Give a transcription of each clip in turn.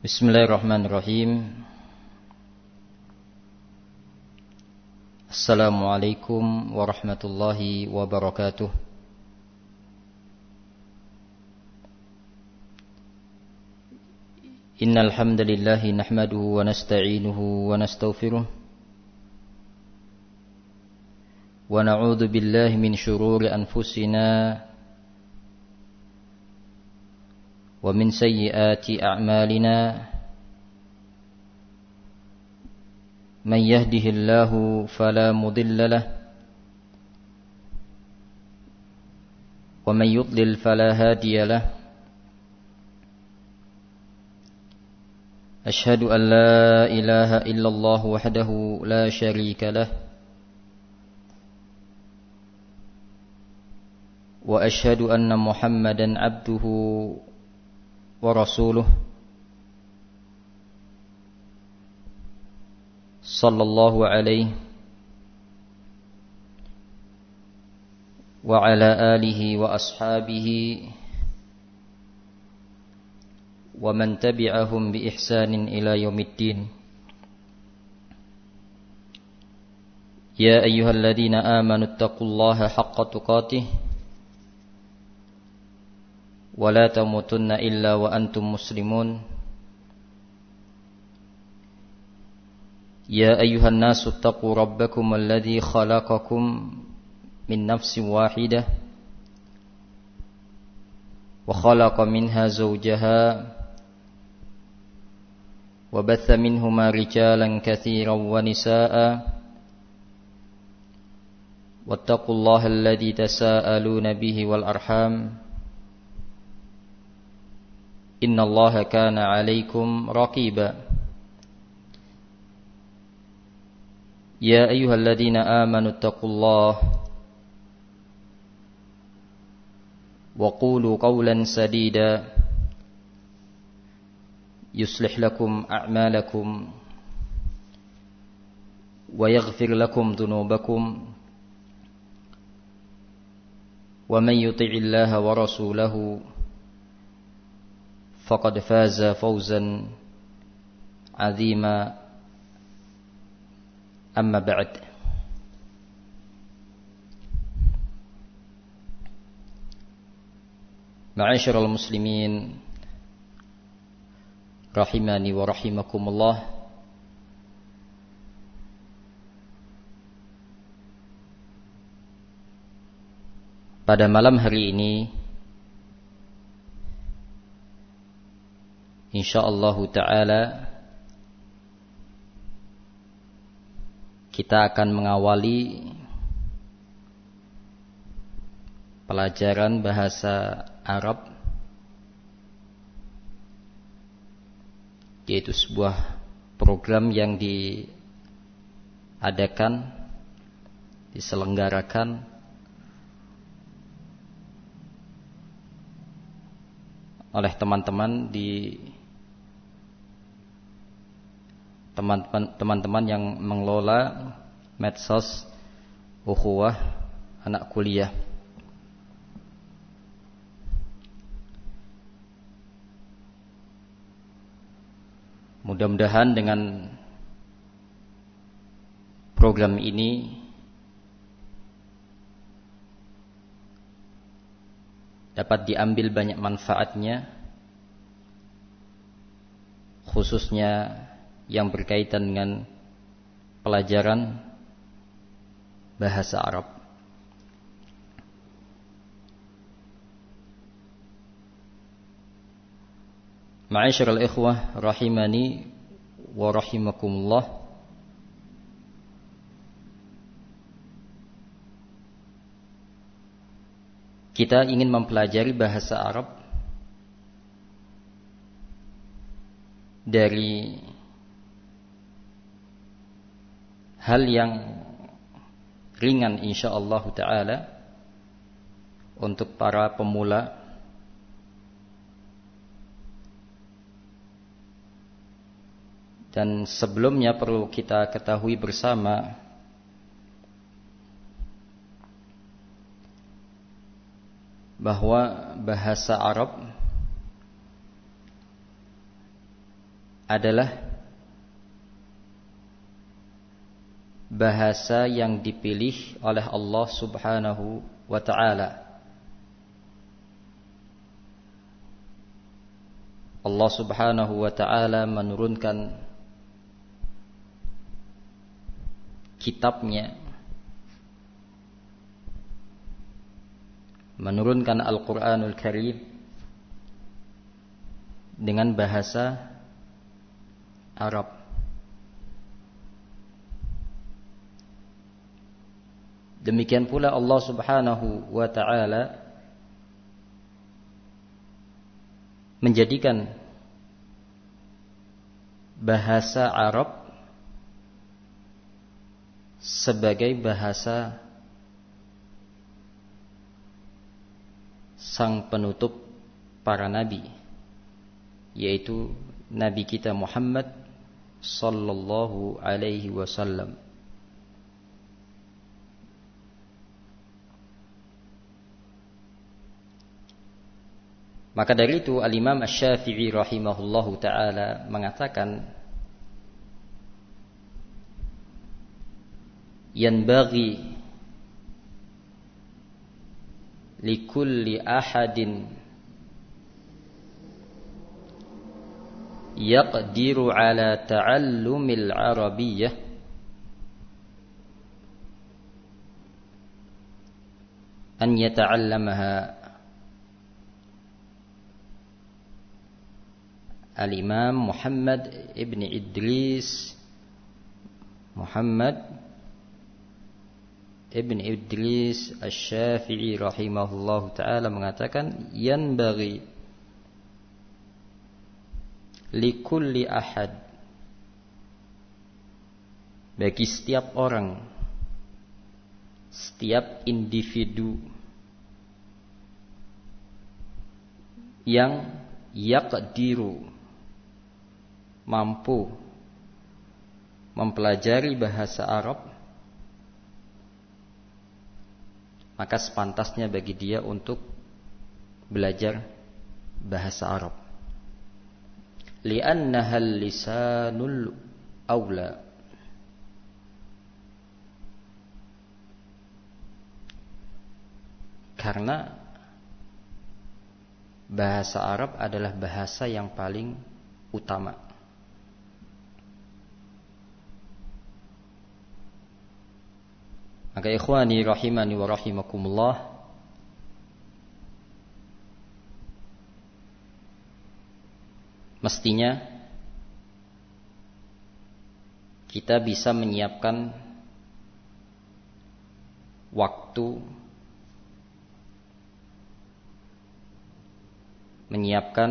Bismillahirrahmanirrahim. Assalamualaikum warahmatullahi wabarakatuh. Innal hamdalillah nahmaduhu wa nasta'inuhu wa nastaghfiruh wa na'udzu billahi min shururi anfusina wa min sayyiati a'malina. Man yahdihillahu fala mudilla lahu wa man yudlil fala hadiya lahu. Ashhadu an la ilaha illallah wahdahu la syarika lahu wa ashhadu anna Muhammadan abduhu wa rasuluh sallallahu alaihi wa ala alihi wa ashabihi wa man tabi'ahum bi ihsanin ila yaumiddin. Ya ayyuhalladzina amanu taqullaha haqqa tuqatih wa la tamutunna illa wa antum muslimun. Ya ayyuhan nasu taqu rabbakum alladzi khalaqakum min nafsin wahidah wa khalaqa minha zawjaha wa batha minhuma rijalan katsiran wa nisaa'a wattaqullaha alladzi tasaaluna bihi wal arham innallaha kana 'alaikum raqiba. Ya ayyuhalladzina amanu taqullaha wa qulu qawlan sadida yuslih lakum a'malakum wa yaghfir lakum dhunubakum wa man yuti'illaha wa rasulahu faqad faza fawzan 'azima. Amma ba'd. Ma'asyiral muslimin rahimani wa rahimakumullah. Pada malam hari ini insyaallah ta'ala kita akan mengawali pelajaran bahasa Arab, yaitu sebuah program yang diadakan, diselenggarakan oleh teman-teman yang mengelola medsos ukhuwah anak kuliah. Mudah-mudahan dengan program ini dapat diambil banyak manfaatnya, khususnya yang berkaitan dengan pelajaran bahasa Arab. Ma'asyiral ikhwah rahimani wa rahimakumullah. Kita ingin mempelajari bahasa Arab dari hal yang ringan insyaallah ta'ala untuk para pemula, dan sebelumnya perlu kita ketahui bersama bahwa bahasa Arab adalah bahasa yang dipilih oleh Allah Subhanahu wa ta'ala. Allah Subhanahu wa ta'ala menurunkan kitabnya, menurunkan Al-Quranul Karim dengan bahasa Arab. Demikian pula Allah Subhanahu wa ta'ala menjadikan bahasa Arab sebagai bahasa sang penutup para nabi, yaitu Nabi kita Muhammad sallallahu alaihi wasallam. Maka dari itu Al-Imam Asy-Syafi'i rahimahullahu ta'ala mengatakan, yanbaghi likulli ahadin yaqdiru ala ta'allumil arabiyyah an yata'allamaha. Al-Imam Muhammad ibn Idris Asy-Syafi'i rahimahullahu ta'ala mengatakan, yanbaghi likulli ahad, bagi setiap orang, setiap individu yang yaqdiru, mampu mempelajari bahasa Arab, maka sepantasnya bagi dia untuk belajar bahasa Arab. Li'annaha lisanul aula, karena bahasa Arab adalah bahasa yang paling utama. Maka ikhwani rahimani wa rahimakumullah, mestinya kita bisa menyiapkan waktu, menyiapkan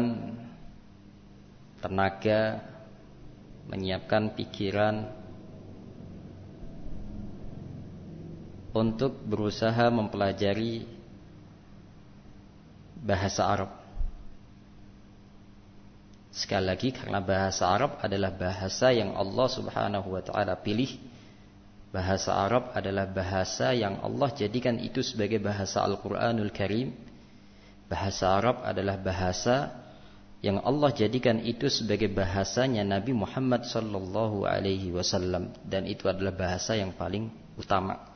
tenaga, menyiapkan pikiran untuk berusaha mempelajari bahasa Arab. Sekali lagi, karena bahasa Arab adalah bahasa yang Allah Subhanahu wa ta'ala pilih. Bahasa Arab adalah bahasa yang Allah jadikan itu sebagai bahasa Al-Quranul Karim. Bahasa Arab adalah bahasa yang Allah jadikan itu sebagai bahasanya Nabi Muhammad sallallahu alaihi wasallam, dan itu adalah bahasa yang paling utama.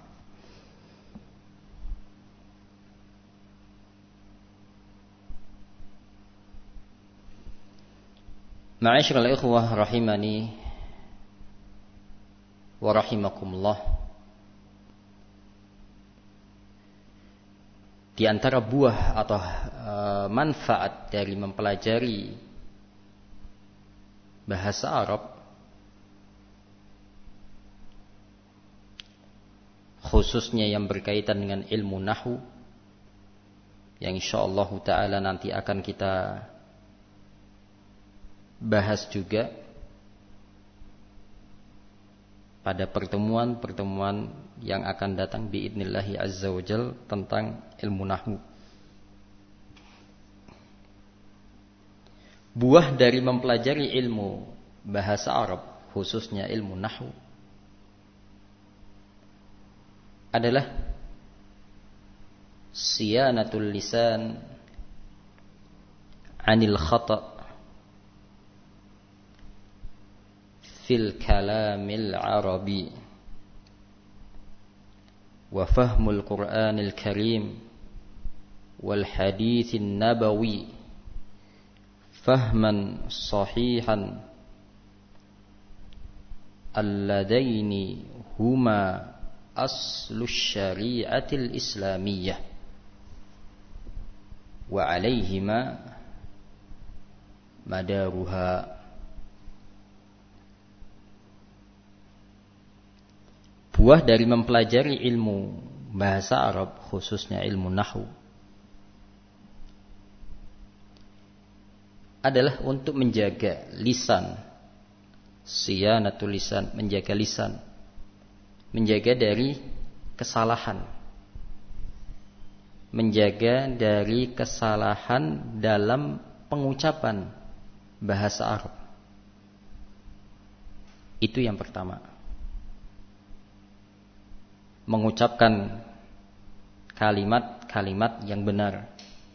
Ma'asyiral ikhwah rahimani wa rahimakumullah, di antara buah atau manfaat dari mempelajari bahasa Arab, khususnya yang berkaitan dengan ilmu nahwu, yang insyaallah ta'ala nanti akan kita bahas juga pada pertemuan-pertemuan yang akan datang biidnillahi azza wajal tentang ilmu nahwu. Buah dari mempelajari ilmu bahasa Arab, khususnya ilmu nahwu, adalah siyanatul lisan anil khata', fil kalamil arabi wa fahmul Qur'anil Karim wal haditsin nabawi fahman sahihan alladaini huma aslus syari'atil islamiyah wa alaihima madaruha. Buah dari mempelajari ilmu bahasa Arab, khususnya ilmu nahwu, adalah untuk menjaga lisan, siyanatul lisan, menjaga lisan, menjaga dari kesalahan, menjaga dari kesalahan dalam pengucapan bahasa Arab. Itu yang pertama. Mengucapkan kalimat-kalimat yang benar.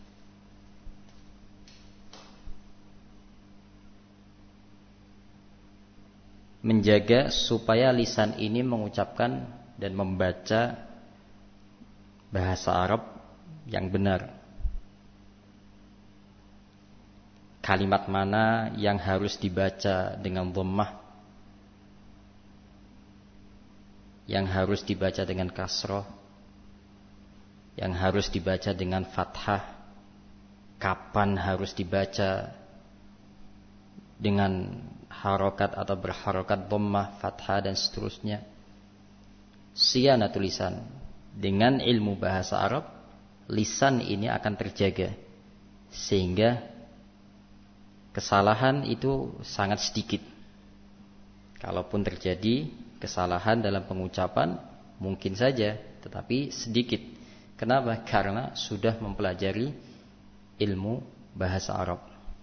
Menjaga supaya lisan ini mengucapkan dan membaca bahasa Arab yang benar. Kalimat mana yang harus dibaca dengan dhammah, yang harus dibaca dengan kasroh, yang harus dibaca dengan fathah, kapan harus dibaca dengan harokat atau berharokat dhammah, fathah dan seterusnya. Siyanatul lisan. Dengan ilmu bahasa Arab, lisan ini akan terjaga sehingga kesalahan itu sangat sedikit. Kalaupun terjadi kesalahan dalam pengucapan, mungkin saja, tetapi sedikit. Kenapa? Karena sudah mempelajari ilmu bahasa Arab.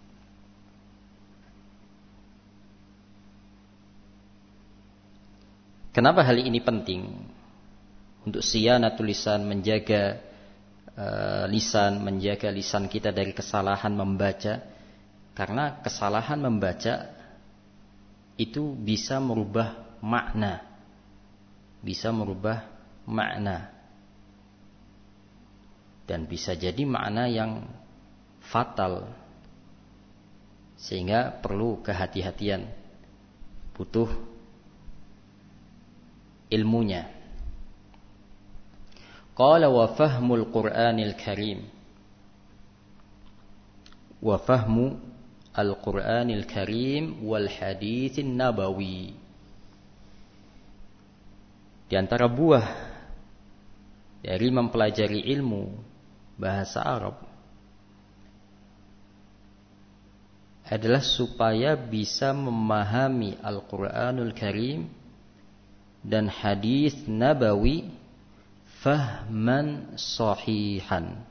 Kenapa hal ini penting? Untuk siyanatul lisan, menjaga lisan, menjaga lisan kita dari kesalahan membaca. Karena kesalahan membaca itu bisa merubah makna, bisa merubah makna, dan bisa jadi makna yang fatal, sehingga perlu kehati-hatian, butuh ilmunya. Qala wa fahmul Qur'anil Karim, wa fahmu Al-Quranil Karim wal haditsin nabawi. Di antara buah dari mempelajari ilmu bahasa Arab adalah supaya bisa memahami Al-Quranul Karim dan hadits nabawi fahman sahihan.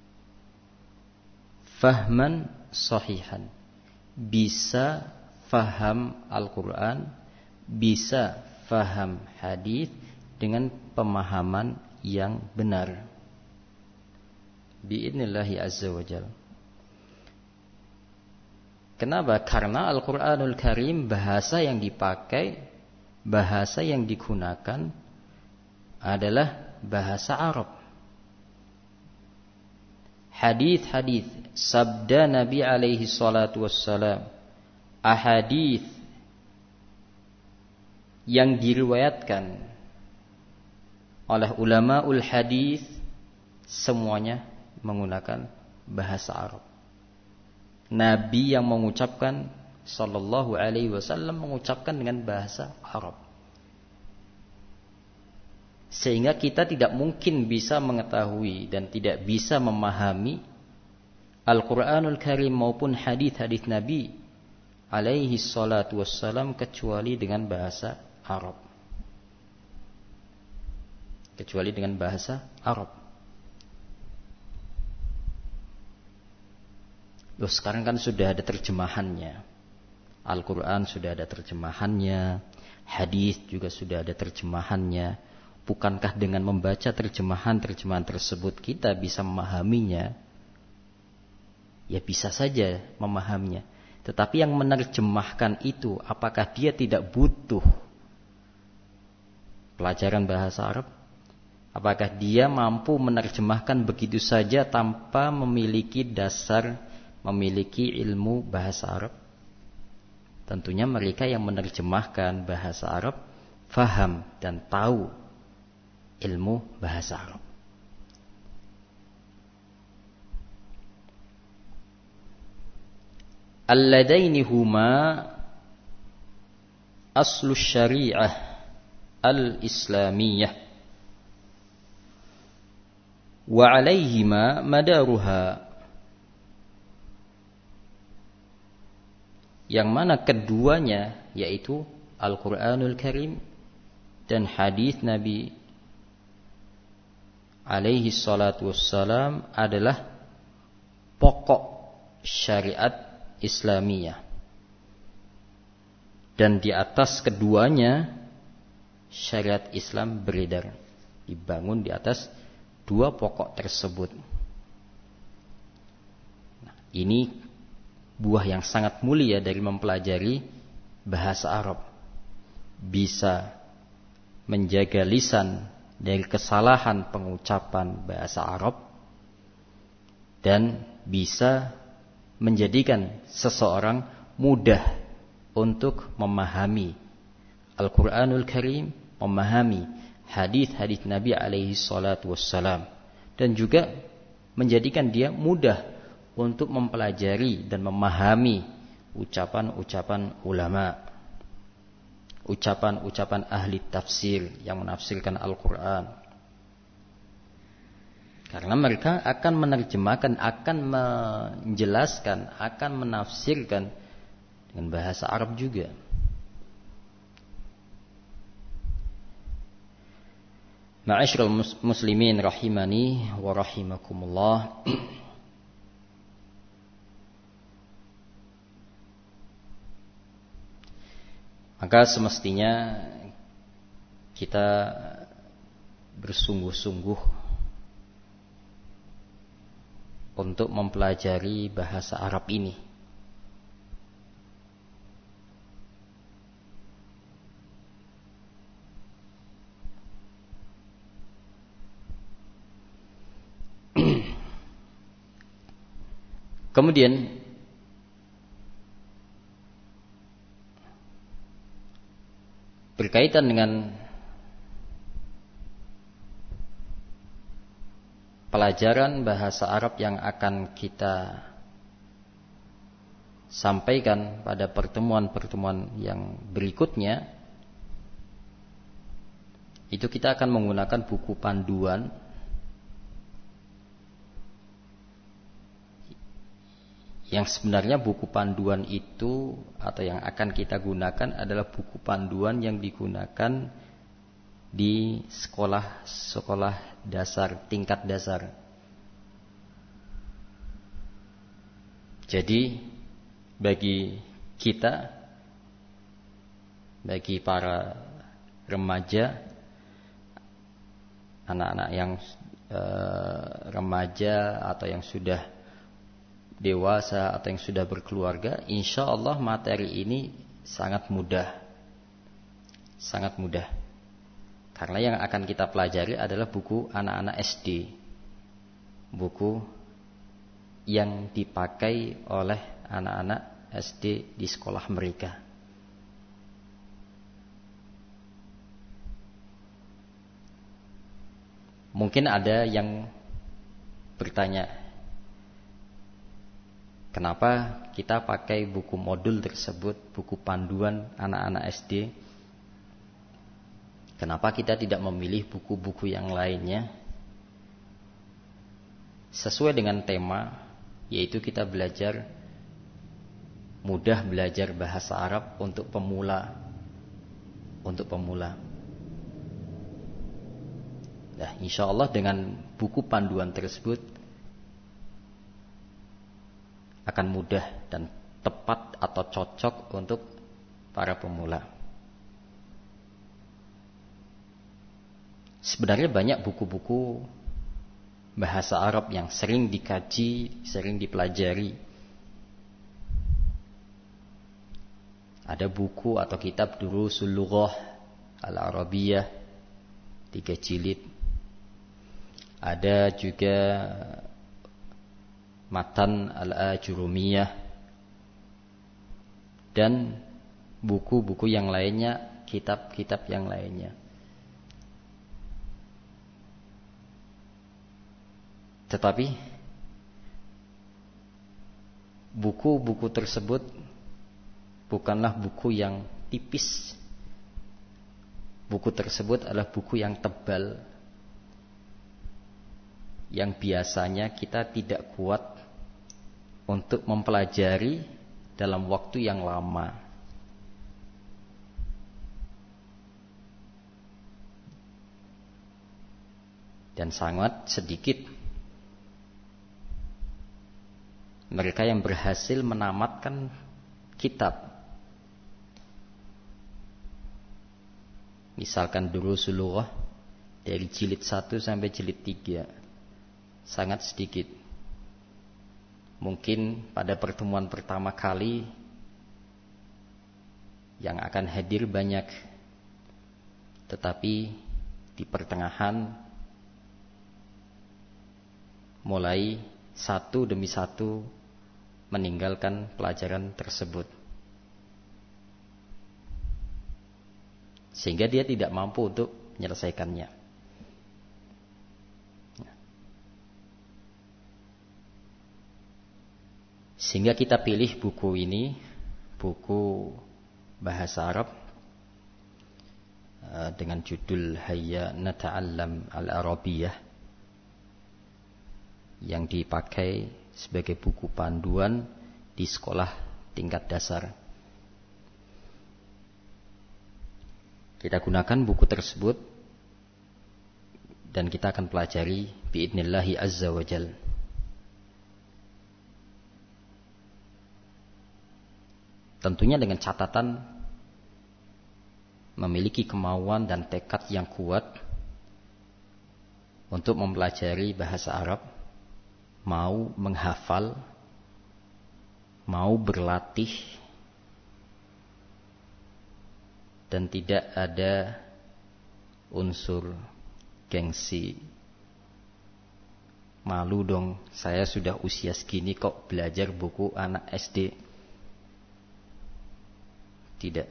Fahman sahihan. Bisa faham Al-Quran, bisa faham hadis dengan pemahaman yang benar. Bi'idnillahi azza wa jalla. Kenapa? Karena Al-Quranul Karim bahasa yang dipakai, bahasa yang digunakan adalah bahasa Arab. Hadis-hadis sabda Nabi alaihi salatu wassalam, ahadits yang diriwayatkan oleh ulamaul hadis, semuanya menggunakan bahasa Arab. Nabi yang mengucapkan sallallahu alaihi wasallam mengucapkan dengan bahasa Arab. Sehingga kita tidak mungkin bisa mengetahui dan tidak bisa memahami Al-Quranul Karim maupun hadis-hadis Nabi alaihi salatu wassalam kecuali dengan bahasa Arab. Kecuali dengan bahasa Arab. Loh, sekarang kan sudah ada terjemahannya. Al-Quran sudah ada terjemahannya, hadis juga sudah ada terjemahannya. Bukankah dengan membaca terjemahan-terjemahan tersebut kita bisa memahaminya? Ya bisa saja memahaminya. Tetapi yang menerjemahkan itu, apakah dia tidak butuh pelajaran bahasa Arab? Apakah dia mampu menerjemahkan begitu saja tanpa memiliki dasar, memiliki ilmu bahasa Arab? Tentunya mereka yang menerjemahkan bahasa Arab faham dan tahu ilmu bahasa Arab. Alladaini huma aslu syariah al-islamiyah wa alaihima madaruha. Yang mana keduanya yaitu Al-Quranul Karim dan hadis Nabi alaihi salatu wassalam adalah pokok syariat Islamiyah. Dan di atas keduanya syariat Islam beredar, dibangun di atas dua pokok tersebut. Nah, ini buah yang sangat mulia dari mempelajari bahasa Arab. Bisa menjaga lisan dari kesalahan pengucapan bahasa Arab dan bisa menjadikan seseorang mudah untuk memahami Al-Quranul Karim, memahami hadis-hadis Nabi alaihi salatu wassalam, dan juga menjadikan dia mudah untuk mempelajari dan memahami ucapan-ucapan ulama, ucapan-ucapan ahli tafsir yang menafsirkan Al-Quran. Karena mereka akan menerjemahkan, akan menjelaskan, akan menafsirkan dengan bahasa Arab juga. Ma'asyiral muslimin rahimani wa rahimakumullah. Maka semestinya kita bersungguh-sungguh untuk mempelajari bahasa Arab ini. Kemudian berkaitan dengan pelajaran bahasa Arab yang akan kita sampaikan pada pertemuan-pertemuan yang berikutnya, itu kita akan menggunakan buku panduan yang sebenarnya buku panduan itu atau yang akan kita gunakan adalah buku panduan yang digunakan di sekolah dasar, tingkat dasar. Jadi bagi kita, bagi para remaja, anak-anak yang remaja atau yang sudah dewasa atau yang sudah berkeluarga, insya Allah materi ini sangat mudah. Sangat mudah. Karena yang akan kita pelajari adalah buku anak-anak SD. Buku yang dipakai oleh anak-anak SD di sekolah mereka. Mungkin ada yang bertanya, kenapa kita pakai buku modul tersebut, buku panduan anak-anak SD? Kenapa kita tidak memilih buku-buku yang lainnya? Sesuai dengan tema, yaitu kita belajar, mudah belajar bahasa Arab untuk pemula. Untuk pemula. Nah, insya Allah dengan buku panduan tersebut akan mudah dan tepat atau cocok untuk para pemula. Sebenarnya banyak buku-buku bahasa Arab yang sering dikaji, sering dipelajari. Ada buku atau kitab Durusul Lughah Al-Arabiyah 3 jilid. Ada juga Matan Al-Ajurumiyah dan buku-buku yang lainnya, kitab-kitab yang lainnya. Tetapi buku-buku tersebut bukanlah buku yang tipis. Buku tersebut adalah buku yang tebal, yang biasanya kita tidak kuat untuk mempelajari dalam waktu yang lama. Dan sangat sedikit mereka yang berhasil menamatkan kitab. Misalkan Durusul Lughah dari jilid 1 sampai jilid 3. Sangat sedikit. Mungkin pada pertemuan pertama kali yang akan hadir banyak, tetapi di pertengahan mulai satu demi satu meninggalkan pelajaran tersebut, sehingga dia tidak mampu untuk menyelesaikannya. Sehingga kita pilih buku ini, buku bahasa Arab dengan judul Hayya Nata'allam Al-Arabiyah, yang dipakai sebagai buku panduan di sekolah tingkat dasar. Kita gunakan buku tersebut dan kita akan pelajari biidnillahi azza wa jal. Tentunya dengan catatan memiliki kemauan dan tekad yang kuat untuk mempelajari bahasa Arab, mau menghafal, mau berlatih, dan tidak ada unsur gengsi. Malu dong, saya sudah usia segini kok belajar buku anak SD. Tidak.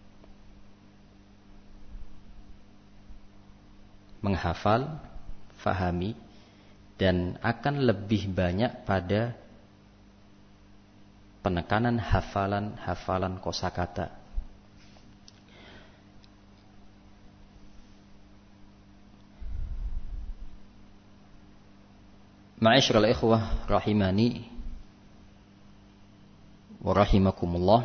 Menghafal, fahami, dan akan lebih banyak pada penekanan hafalan kosakata. Ma'asyiral ikhwah rahimani wa rahimakumullah.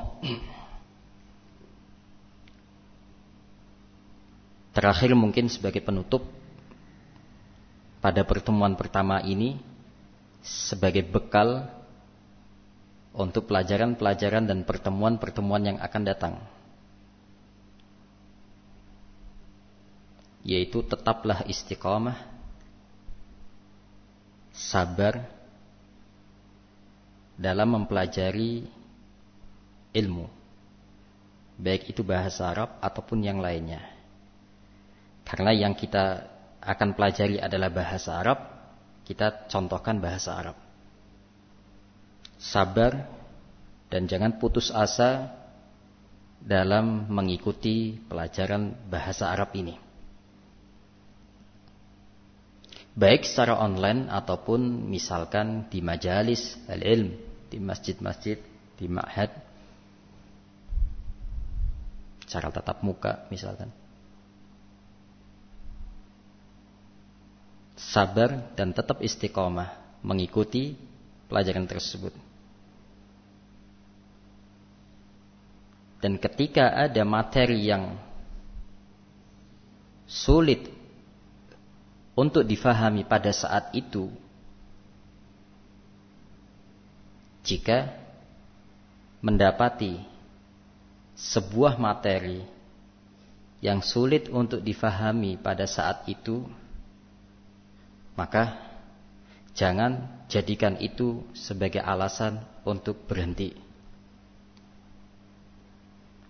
Terakhir mungkin sebagai penutup pada pertemuan pertama ini, sebagai bekal untuk pelajaran-pelajaran dan pertemuan-pertemuan yang akan datang, yaitu tetaplah istiqamah, sabar dalam mempelajari ilmu, baik itu bahasa Arab ataupun yang lainnya. Karena yang kita akan pelajari adalah bahasa Arab, kita contohkan bahasa Arab. Sabar dan jangan putus asa dalam mengikuti pelajaran bahasa Arab ini, baik secara online ataupun misalkan di majalis al-ilm, di masjid-masjid, di ma'had, secara tatap muka misalkan. Sabar dan tetap istiqomah mengikuti pelajaran tersebut. Dan ketika ada materi yang sulit untuk difahami pada saat itu, jika mendapati sebuah materi yang sulit untuk difahami pada saat itu, maka jangan jadikan itu sebagai alasan untuk berhenti.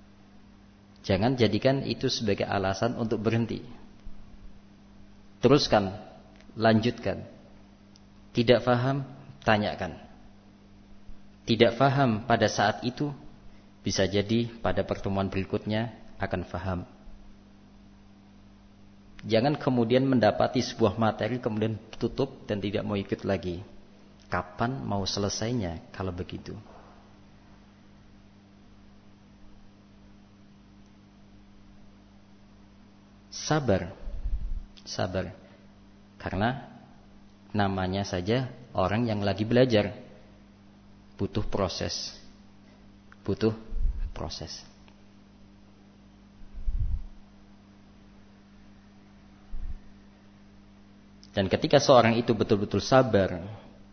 Jangan jadikan itu sebagai alasan untuk berhenti. Teruskan, lanjutkan. Tidak paham, tanyakan. Tidak paham pada saat itu, bisa jadi pada pertemuan berikutnya akan paham. Jangan kemudian mendapati sebuah materi kemudian tutup dan tidak mau ikut lagi. Kapan mau selesainya kalau begitu? Sabar. Sabar. Karena namanya saja orang yang lagi belajar. Butuh proses. Butuh proses. Dan ketika seorang itu betul-betul sabar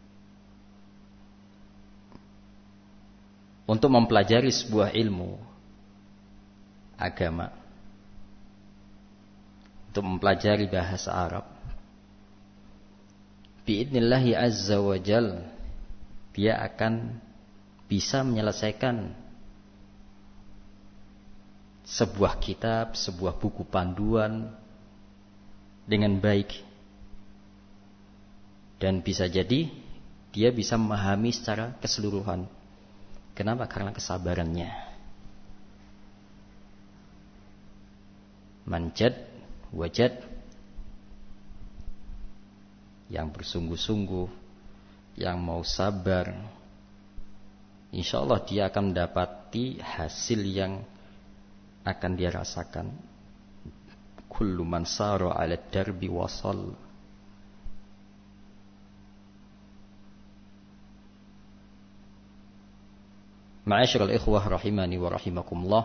untuk mempelajari sebuah ilmu agama, untuk mempelajari bahasa Arab, biidnillahi azza wa jal, dia akan bisa menyelesaikan sebuah kitab, sebuah buku panduan dengan baik. Dan bisa jadi dia bisa memahami secara keseluruhan. Kenapa? Karena kesabarannya. Manjad wajad, yang bersungguh-sungguh, yang mau sabar, insya Allah dia akan mendapati hasil yang akan dia rasakan. Kullu man sara 'ala darbi wasal. Ma'asyiral ikhwah rahimani wa rahimakumullah.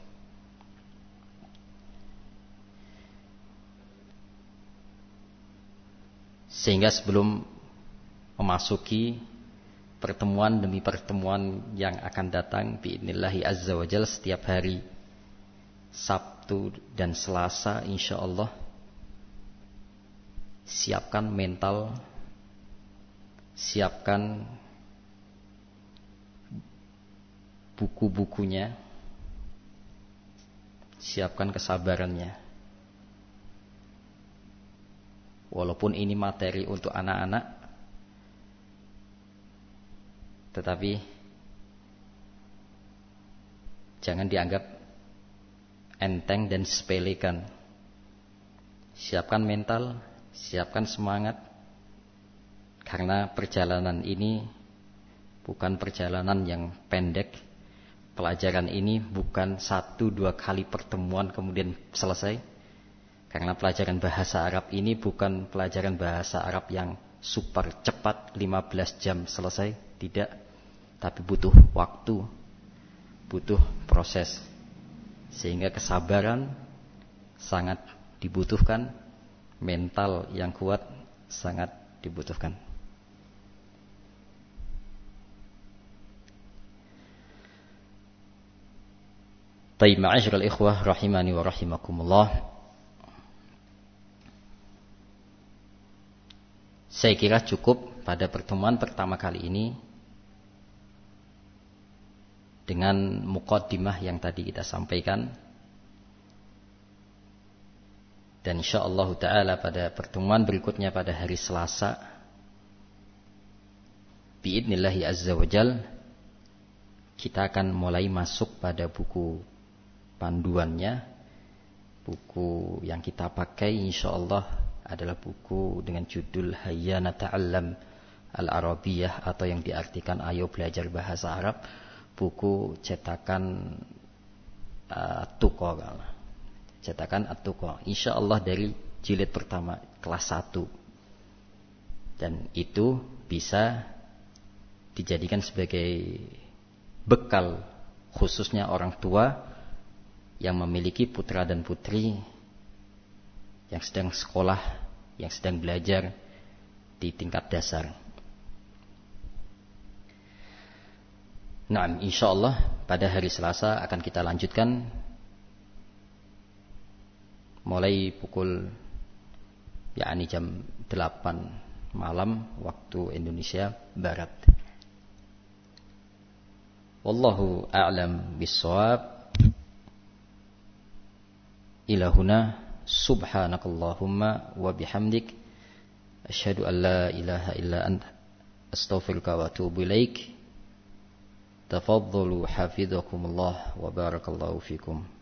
Sehingga sebelum memasuki pertemuan demi pertemuan yang akan datang biidnillahi azza wa jalla setiap hari Sabtu dan Selasa insyaallah, siapkan mental, siapkan buku-bukunya, siapkan kesabarannya. Walaupun ini materi untuk anak-anak, tetapi jangan dianggap enteng dan sepelekan. Siapkan mental, siapkan semangat, karena perjalanan ini bukan perjalanan yang pendek. Pelajaran ini bukan 1-2 kali pertemuan kemudian selesai. Karena pelajaran bahasa Arab ini bukan pelajaran bahasa Arab yang super cepat 15 jam selesai, tidak. Tapi butuh waktu, butuh proses. Sehingga kesabaran sangat dibutuhkan, mental yang kuat sangat dibutuhkan. Taib ma'asyiral ikhwah rahimani wa rahimakumullah. Saya kira cukup pada pertemuan pertama kali ini dengan muqaddimah yang tadi kita sampaikan. Dan insyaallah ta'ala pada pertemuan berikutnya pada hari Selasa biidnillahi azza wa jal, kita akan mulai masuk pada buku panduannya. Buku yang kita pakai insyaallah adalah buku dengan judul Hayya Nata'allam Al-Arabiyah, atau yang diartikan Ayo Belajar Bahasa Arab. Buku cetakan At-Tuqa, cetakan At-Tuqa, insyaallah dari jilid pertama kelas 1. Dan itu bisa dijadikan sebagai bekal khususnya orang tua yang memiliki putra dan putri yang sedang sekolah, yang sedang belajar di tingkat dasar. Nah, insyaallah pada hari Selasa akan kita lanjutkan mulai pukul jam 8 malam waktu Indonesia Barat. Wallahu a'lam bissawab. ila huna. Subhanakallahumma wa bihamdik, asyhadu an la ilaha illa anta, astaghfiruka wa atubu ilaik. Tafadhalu hafizakumullah wa barakallahu fikum.